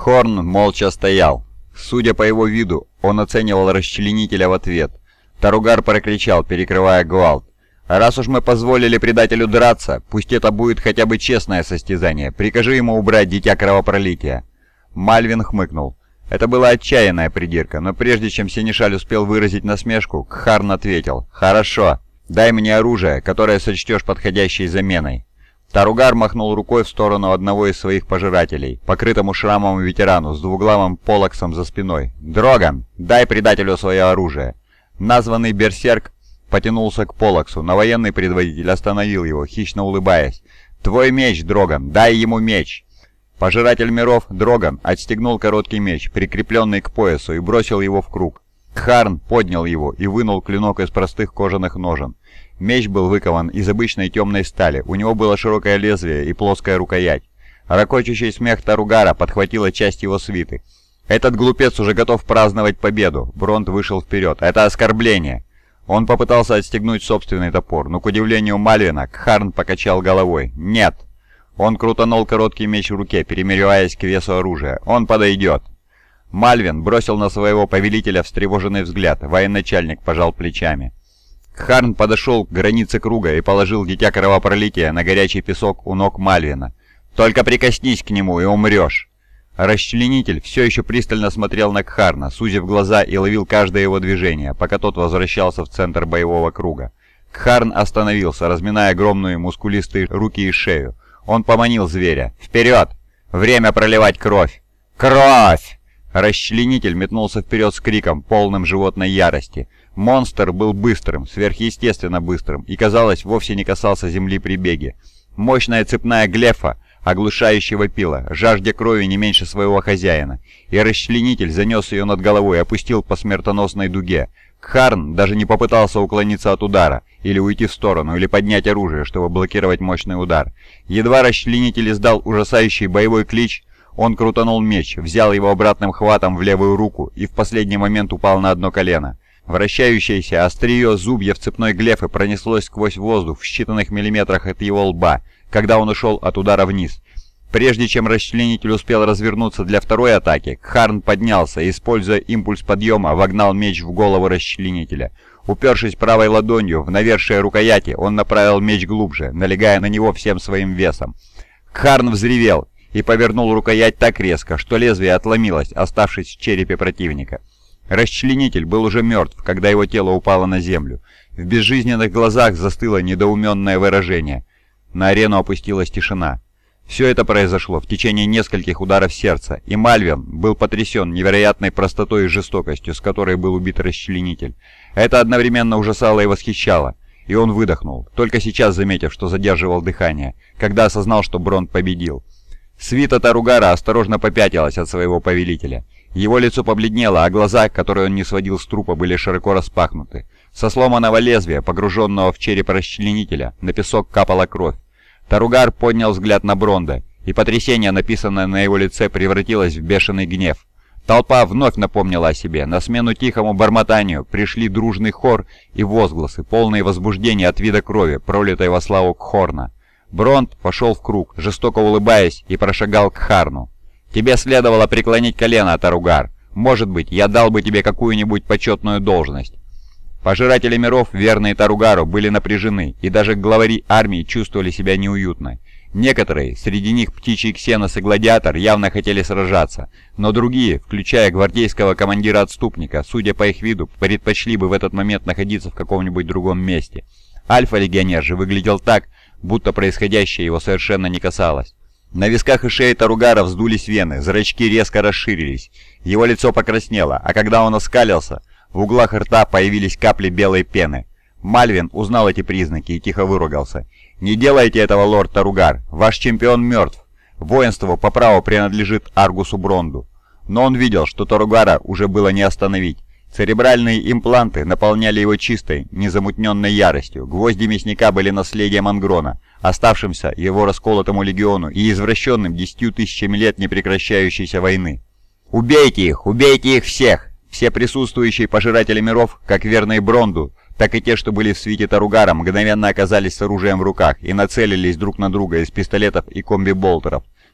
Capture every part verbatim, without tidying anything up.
Хорн молча стоял. Судя по его виду, он оценивал расчленителя в ответ. Таругар прокричал, перекрывая гвалт: «Раз уж мы позволили предателю драться, пусть это будет хотя бы честное состязание. Прикажи ему убрать дитя кровопролития». Мальвин хмыкнул. Это была отчаянная придирка, но прежде чем Сенешаль успел выразить насмешку, Кхарн ответил: «Хорошо, дай мне оружие, которое сочтешь подходящей заменой». Таругар махнул рукой в сторону одного из своих пожирателей, покрытому шрамом ветерану с двуглавым полоксом за спиной. «Дроган, дай предателю свое оружие». Названный берсерк потянулся к полоксу, но военный предводитель остановил его, хищно улыбаясь. «Твой меч, Дроган, дай ему меч!» Пожиратель миров, Дроган, отстегнул короткий меч, прикрепленный к поясу, и бросил его в круг. Кхарн поднял его и вынул клинок из простых кожаных ножен. Меч был выкован из обычной темной стали, у него было широкое лезвие и плоская рукоять. Рокочущий смех Таругара подхватила часть его свиты. «Этот глупец уже готов праздновать победу!» Бронт вышел вперед. «Это оскорбление!» Он попытался отстегнуть собственный топор, но, к удивлению Мальвина, Кхарн покачал головой. «Нет!» Он крутанул короткий меч в руке, перемеряясь к весу оружия. «Он подойдет!» Мальвин бросил на своего повелителя встревоженный взгляд. Военачальник пожал плечами. Кхарн подошел к границе круга и положил дитя кровопролития на горячий песок у ног Мальвина. «Только прикоснись к нему, и умрешь!» Расчленитель все еще пристально смотрел на Кхарна, сузив глаза, и ловил каждое его движение, пока тот возвращался в центр боевого круга. Кхарн остановился, разминая огромные мускулистые руки и шею. Он поманил зверя. «Вперед! Время проливать кровь!» «Кровь!» Расчленитель метнулся вперед с криком, полным животной ярости. Монстр был быстрым, сверхъестественно быстрым, и, казалось, вовсе не касался земли при беге. Мощная цепная глефа оглушающе вопила, жаждя крови не меньше своего хозяина, и расчленитель занес ее над головой и опустил по смертоносной дуге. Кхарн даже не попытался уклониться от удара, или уйти в сторону, или поднять оружие, чтобы блокировать мощный удар. Едва расчленитель издал ужасающий боевой клич, он крутанул меч, взял его обратным хватом в левую руку и в последний момент упал на одно колено. Вращающееся острие зубьев цепной глефы пронеслось сквозь воздух в считанных миллиметрах от его лба, когда он ушел от удара вниз. Прежде чем расчленитель успел развернуться для второй атаки, Кхарн поднялся и, используя импульс подъема, вогнал меч в голову расчленителя. Упершись правой ладонью в навершие рукояти, он направил меч глубже, налегая на него всем своим весом. Кхарн взревел и повернул рукоять так резко, что лезвие отломилось, оставшись в черепе противника. Расчленитель был уже мертв, когда его тело упало на землю. В безжизненных глазах застыло недоуменное выражение. На арену опустилась тишина. Все это произошло в течение нескольких ударов сердца, и Мальвин был потрясен невероятной простотой и жестокостью, с которой был убит расчленитель. Это одновременно ужасало и восхищало, и он выдохнул, только сейчас заметив, что задерживал дыхание, когда осознал, что Бронт победил. Свита Таругара осторожно попятилась от своего повелителя. Его лицо побледнело, а глаза, которые он не сводил с трупа, были широко распахнуты. Со сломанного лезвия, погруженного в череп расчленителя, на песок капала кровь. Таругар поднял взгляд на Бронда, и потрясение, написанное на его лице, превратилось в бешеный гнев. Толпа вновь напомнила о себе. На смену тихому бормотанию пришли дружный хор и возгласы, полные возбуждения от вида крови, пролитой во славу Кхорна. Бронт вошел в круг, жестоко улыбаясь, и прошагал к Кхарну. «Тебе следовало преклонить колено, Таругар. Может быть, я дал бы тебе какую-нибудь почетную должность». Пожиратели миров, верные Таругару, были напряжены, и даже главари армии чувствовали себя неуютно. Некоторые, среди них птичий Ксенос и Гладиатор, явно хотели сражаться, но другие, включая гвардейского командира-отступника, судя по их виду, предпочли бы в этот момент находиться в каком-нибудь другом месте. Альфа-легионер же выглядел так, будто происходящее его совершенно не касалось. На висках и шее Таругара вздулись вены, зрачки резко расширились, его лицо покраснело, а когда он оскалился, в углах рта появились капли белой пены. Мальвин узнал эти признаки и тихо выругался. «Не делайте этого, лорд Таругар, ваш чемпион мертв. Воинство по праву принадлежит Аргусу Бронду». Но он видел, что Таругара уже было не остановить. Церебральные импланты наполняли его чистой, незамутненной яростью. Гвозди мясника были наследием Ангрона, оставшимся его расколотому легиону и извращенным десятью тысячами лет непрекращающейся войны. «Убейте их! Убейте их всех!» Все присутствующие пожиратели миров, как верные Бронду, так и те, что были в свите Таругара, мгновенно оказались с оружием в руках и нацелились друг на друга из пистолетов и комби-болтеров.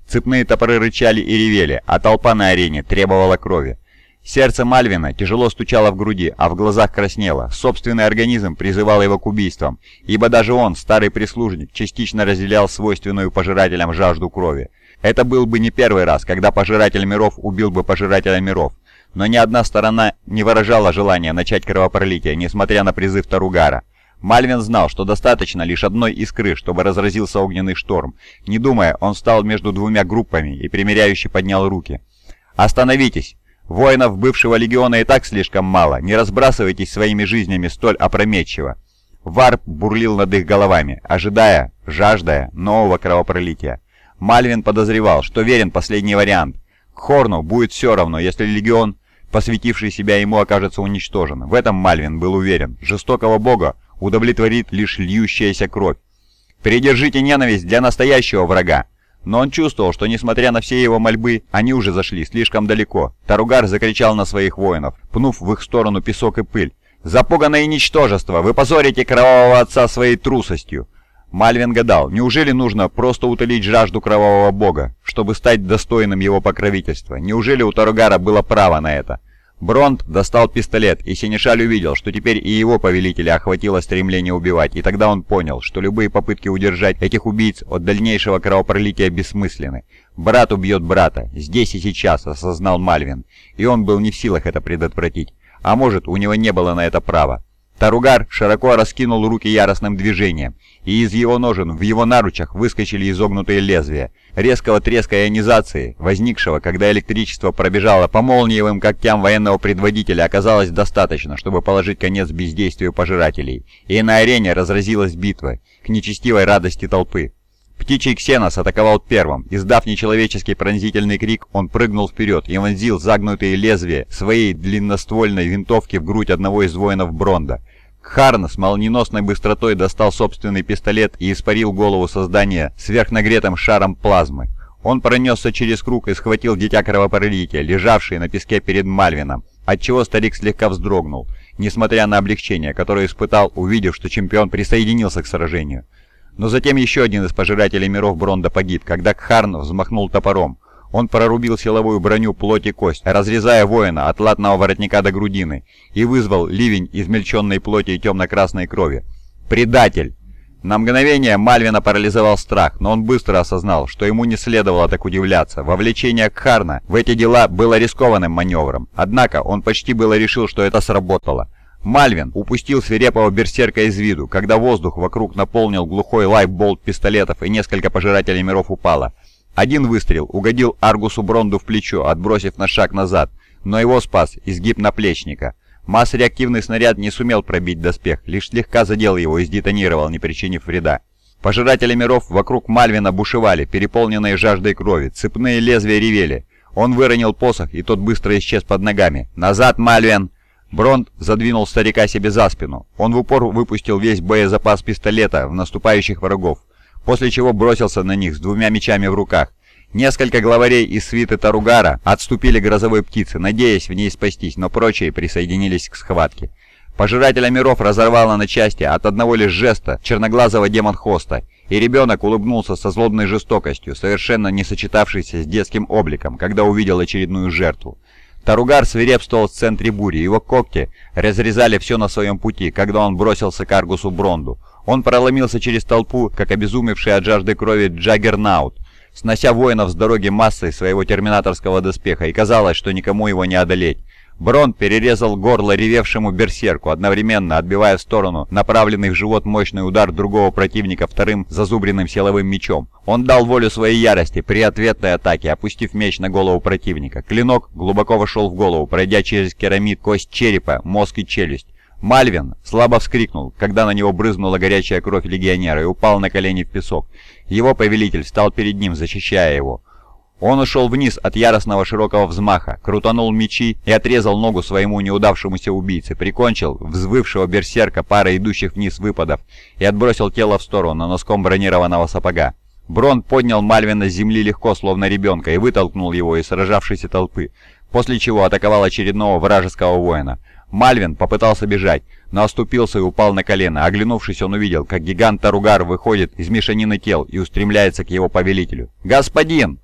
Цепные топоры рычали и ревели, а толпа на арене требовала крови. Сердце Мальвина тяжело стучало в груди, а в глазах краснело. Собственный организм призывал его к убийствам, ибо даже он, старый прислужник, частично разделял свойственную пожирателям жажду крови. Это был бы не первый раз, когда Пожиратель миров убил бы Пожирателя миров, но ни одна сторона не выражала желания начать кровопролитие, несмотря на призыв Таругара. Мальвин знал, что достаточно лишь одной искры, чтобы разразился огненный шторм. Не думая, он встал между двумя группами и примиряюще поднял руки. «Остановитесь! Воинов бывшего легиона и так слишком мало, не разбрасывайтесь своими жизнями столь опрометчиво». Варп бурлил над их головами, ожидая, жаждая нового кровопролития. Мальвин подозревал, что верен последний вариант. К Хорну будет все равно, если легион, посвятивший себя ему, окажется уничтожен. В этом Мальвин был уверен. Жестокого бога удовлетворит лишь льющаяся кровь. «Придержите ненависть для настоящего врага». Но он чувствовал, что, несмотря на все его мольбы, они уже зашли слишком далеко. Таругар закричал на своих воинов, пнув в их сторону песок и пыль. «Запуганное ничтожество! Вы позорите кровавого отца своей трусостью!» Мальвин гадал, неужели нужно просто утолить жажду кровавого бога, чтобы стать достойным его покровительства? Неужели у Таругара было право на это? Бронт достал пистолет, и Сенешаль увидел, что теперь и его повелителя охватило стремление убивать, и тогда он понял, что любые попытки удержать этих убийц от дальнейшего кровопролития бессмысленны. «Брат убьет брата, здесь и сейчас», — осознал Мальвин, и он был не в силах это предотвратить. А может, у него не было на это права. Таругар широко раскинул руки яростным движением, и из его ножен в его наручах выскочили изогнутые лезвия. Резкого треска ионизации, возникшего, когда электричество пробежало по молниевым когтям военного предводителя, оказалось достаточно, чтобы положить конец бездействию пожирателей. И на арене разразилась битва, к нечестивой радости толпы. Птичий Ксенос атаковал первым. Издав нечеловеческий пронзительный крик, он прыгнул вперед и вонзил загнутые лезвия своей длинноствольной винтовки в грудь одного из воинов Бронда. Кхарн с молниеносной быстротой достал собственный пистолет и испарил голову создания сверхнагретым шаром плазмы. Он пронесся через круг и схватил дитя кровопролития, лежавшее на песке перед Мальвином, отчего старик слегка вздрогнул, несмотря на облегчение, которое испытал, увидев, что чемпион присоединился к сражению. Но затем еще один из Пожирателей миров Бронда погиб, когда Кхарн взмахнул топором. Он прорубил силовую броню плоть и кость, разрезая воина от латного воротника до грудины, и вызвал ливень измельченной плоти и темно-красной крови. «Предатель!» На мгновение Мальвина парализовал страх, но он быстро осознал, что ему не следовало так удивляться. Вовлечение Кхарна в эти дела было рискованным маневром, однако он почти было решил, что это сработало. Мальвин упустил свирепого берсерка из виду, когда воздух вокруг наполнил глухой лай болт пистолетов, и несколько Пожирателей миров упало. Один выстрел угодил Аргусу Бронду в плечо, отбросив на шаг назад, но его спас изгиб наплечника. Масс-реактивный снаряд не сумел пробить доспех, лишь слегка задел его и сдетонировал, не причинив вреда. Пожиратели миров вокруг Мальвина бушевали, переполненные жаждой крови, цепные лезвия ревели. Он выронил посох, и тот быстро исчез под ногами. «Назад, Мальвин!» Бронд задвинул старика себе за спину. Он в упор выпустил весь боезапас пистолета в наступающих врагов, после чего бросился на них с двумя мечами в руках. Несколько главарей из свиты Таругара отступили к грозовой птице, надеясь в ней спастись, но прочие присоединились к схватке. Пожирателя миров разорвало на части от одного лишь жеста черноглазого демон-хоста, и ребенок улыбнулся со злобной жестокостью, совершенно не сочетавшейся с детским обликом, когда увидел очередную жертву. Таругар свирепствовал в центре бури, его когти разрезали все на своем пути, когда он бросился к Аргусу Бронду. Он проломился через толпу, как обезумевший от жажды крови Джаггернаут, снося воинов с дороги массой своего терминаторского доспеха, и казалось, что никому его не одолеть. Бронд перерезал горло ревевшему берсерку, одновременно отбивая в сторону направленный в живот мощный удар другого противника вторым зазубренным силовым мечом. Он дал волю своей ярости при ответной атаке, опустив меч на голову противника. Клинок глубоко вошел в голову, пройдя через керамид, кость черепа, мозг и челюсть. Мальвин слабо вскрикнул, когда на него брызнула горячая кровь легионера, и упал на колени в песок. Его повелитель встал перед ним, защищая его. Он ушел вниз от яростного широкого взмаха, крутанул мечи и отрезал ногу своему неудавшемуся убийце, прикончил взвывшего берсерка парой идущих вниз выпадов и отбросил тело в сторону носком бронированного сапога. Бронд поднял Мальвина с земли легко, словно ребенка, и вытолкнул его из сражавшейся толпы, после чего атаковал очередного вражеского воина. Мальвин попытался бежать, но оступился и упал на колено. Оглянувшись, он увидел, как гигант Таругар выходит из мешанины тел и устремляется к его повелителю. «Господин!»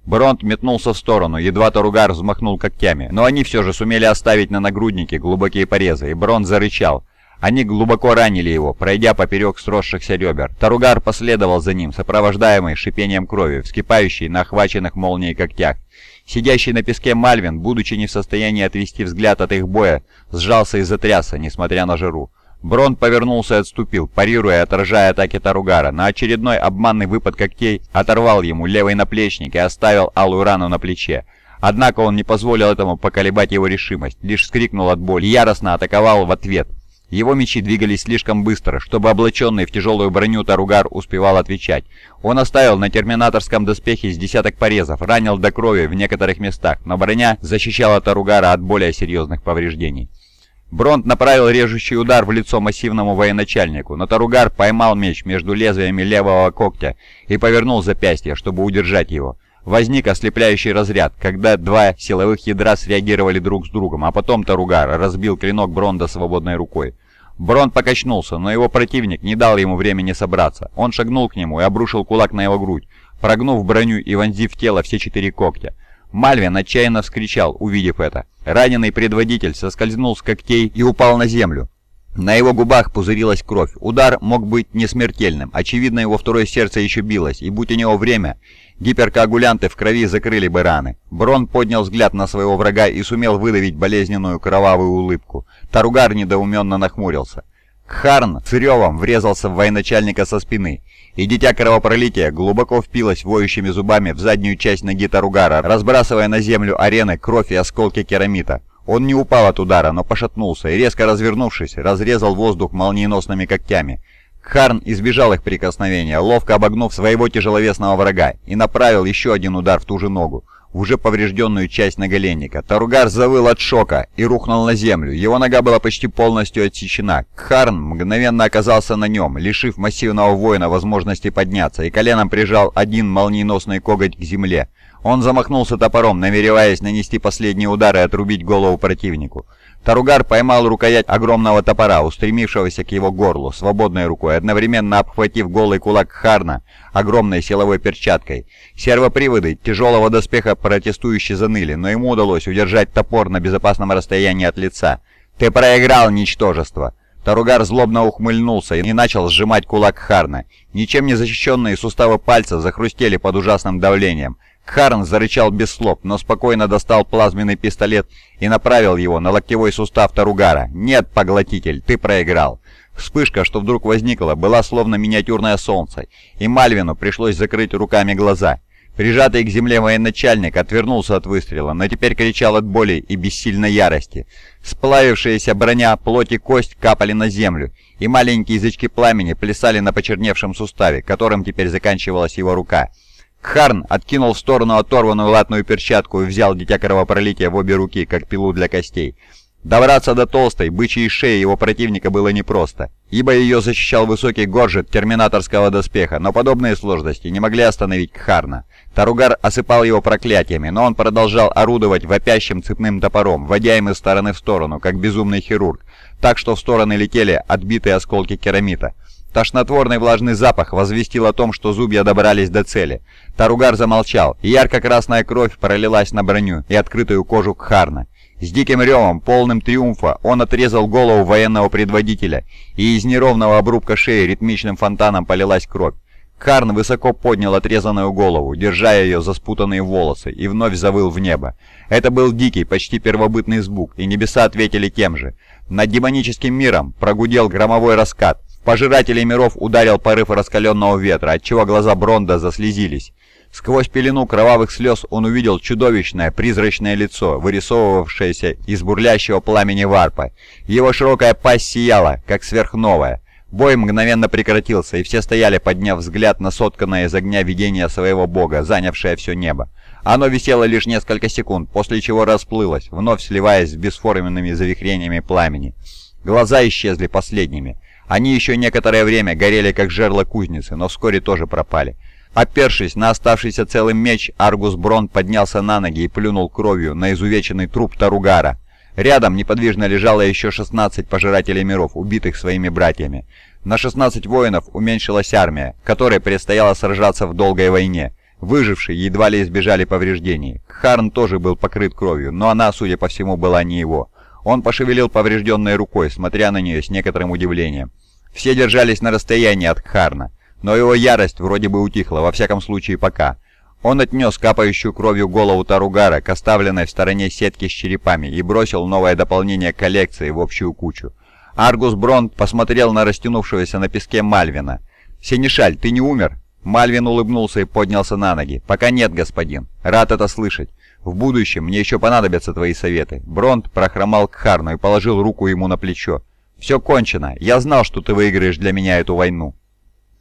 Бронт метнулся в сторону, едва Таругар взмахнул когтями, но они все же сумели оставить на нагруднике глубокие порезы, и Бронт зарычал. Они глубоко ранили его, пройдя поперек сросшихся ребер. Таругар последовал за ним, сопровождаемый шипением крови, вскипающей на охваченных молнией когтях. Сидящий на песке Мальвин, будучи не в состоянии отвести взгляд от их боя, сжался и затрясся, несмотря на жару. Бронт повернулся и отступил, парируя и отражая атаки Таругара. На очередной обманный выпад когтей оторвал ему левый наплечник и оставил алую рану на плече. Однако он не позволил этому поколебать его решимость, лишь вскрикнул от боли и яростно атаковал в ответ. Его мечи двигались слишком быстро, чтобы облаченный в тяжелую броню Таругар успевал отвечать. Он оставил на терминаторском доспехе с десяток порезов, ранил до крови в некоторых местах, но броня защищала Таругара от более серьезных повреждений. Бронт направил режущий удар в лицо массивному военачальнику, но Таругар поймал меч между лезвиями левого когтя и повернул запястье, чтобы удержать его. Возник ослепляющий разряд, когда два силовых ядра среагировали друг с другом, а потом Таругар разбил клинок Бронда свободной рукой. Бронт покачнулся, но его противник не дал ему времени собраться. Он шагнул к нему и обрушил кулак на его грудь, прогнув броню и вонзив в тело все четыре когтя. Мальвин отчаянно вскричал, увидев это. Раненый предводитель соскользнул с когтей и упал на землю. На его губах пузырилась кровь. Удар мог быть не смертельным. Очевидно, его второе сердце еще билось, и будь у него время, гиперкоагулянты в крови закрыли бы раны. Брон поднял взгляд на своего врага и сумел выдавить болезненную кровавую улыбку. Таругар недоуменно нахмурился. Кхарн с ревом врезался в военачальника со спины, и дитя кровопролития глубоко впилось воющими зубами в заднюю часть ноги Таругара, разбрасывая на землю арены кровь и осколки керамита. Он не упал от удара, но пошатнулся и, резко развернувшись, разрезал воздух молниеносными когтями. Кхарн избежал их прикосновения, ловко обогнув своего тяжеловесного врага, и направил еще один удар в ту же ногу, в уже поврежденную часть наголенника. Таругар завыл от шока и рухнул на землю. Его нога была почти полностью отсечена. Кхарн мгновенно оказался на нем, лишив массивного воина возможности подняться, и коленом прижал один молниеносный коготь к земле. Он замахнулся топором, намереваясь нанести последний удар и отрубить голову противнику. Таругар поймал рукоять огромного топора, устремившегося к его горлу, свободной рукой, одновременно обхватив голый кулак Кхарна огромной силовой перчаткой. Сервоприводы тяжелого доспеха протестующе заныли, но ему удалось удержать топор на безопасном расстоянии от лица. «Ты проиграл, ничтожество!» Таругар злобно ухмыльнулся и начал сжимать кулак Кхарна. Ничем не защищенные суставы пальцев захрустели под ужасным давлением. Кхарн зарычал без слов, но спокойно достал плазменный пистолет и направил его на локтевой сустав Таругара. «Нет, поглотитель, ты проиграл!» Вспышка, что вдруг возникла, была словно миниатюрное солнце, и Мальвину пришлось закрыть руками глаза. Прижатый к земле военачальник отвернулся от выстрела, но теперь кричал от боли и бессильной ярости. Сплавившаяся броня, плоть и кость капали на землю, и маленькие язычки пламени плясали на почерневшем суставе, которым теперь заканчивалась его рука. Кхарн откинул в сторону оторванную латную перчатку и взял дитя кровопролития в обе руки, как пилу для костей. Добраться до толстой, бычьей шеи его противника было непросто, ибо ее защищал высокий горжет терминаторского доспеха, но подобные сложности не могли остановить Кхарна. Таругар осыпал его проклятиями, но он продолжал орудовать вопящим цепным топором, водя им из стороны в сторону, как безумный хирург, так что в стороны летели отбитые осколки керамита. Тошнотворный влажный запах возвестил о том, что зубья добрались до цели. Таругар замолчал, и ярко-красная кровь пролилась на броню и открытую кожу Кхарна. С диким ревом, полным триумфа, он отрезал голову военного предводителя, и из неровного обрубка шеи ритмичным фонтаном полилась кровь. Кхарн высоко поднял отрезанную голову, держа ее за спутанные волосы, и вновь завыл в небо. Это был дикий, почти первобытный звук, и небеса ответили тем же. Над демоническим миром прогудел громовой раскат. Пожирателей миров ударил порыв раскаленного ветра, отчего глаза Бронда заслезились. Сквозь пелену кровавых слез он увидел чудовищное призрачное лицо, вырисовывавшееся из бурлящего пламени варпа. Его широкая пасть сияла, как сверхновая. Бой мгновенно прекратился, и все стояли, подняв взгляд на сотканное из огня видение своего бога, занявшее все небо. Оно висело лишь несколько секунд, после чего расплылось, вновь сливаясь с бесформенными завихрениями пламени. Глаза исчезли последними. Они еще некоторое время горели как жерла кузницы, но вскоре тоже пропали. Опершись на оставшийся целым меч, Аргус Брон поднялся на ноги и плюнул кровью на изувеченный труп Таругара. Рядом неподвижно лежало еще шестнадцать пожирателей миров, убитых своими братьями. На шестнадцать воинов уменьшилась армия, которой предстояло сражаться в долгой войне. Выжившие едва ли избежали повреждений. Кхарн тоже был покрыт кровью, но она, судя по всему, была не его. Он пошевелил поврежденной рукой, смотря на нее с некоторым удивлением. Все держались на расстоянии от Кхарна, но его ярость вроде бы утихла, во всяком случае пока. Он отнес капающую кровью голову Таругара к оставленной в стороне сетке с черепами и бросил новое дополнение коллекции в общую кучу. Аргус Бронт посмотрел на растянувшегося на песке Мальвина. «Сенешаль, ты не умер?» Мальвин улыбнулся и поднялся на ноги. «Пока нет, господин. Рад это слышать. В будущем мне еще понадобятся твои советы». Бронт прохромал к Кхарну и положил руку ему на плечо. «Все кончено. Я знал, что ты выиграешь для меня эту войну».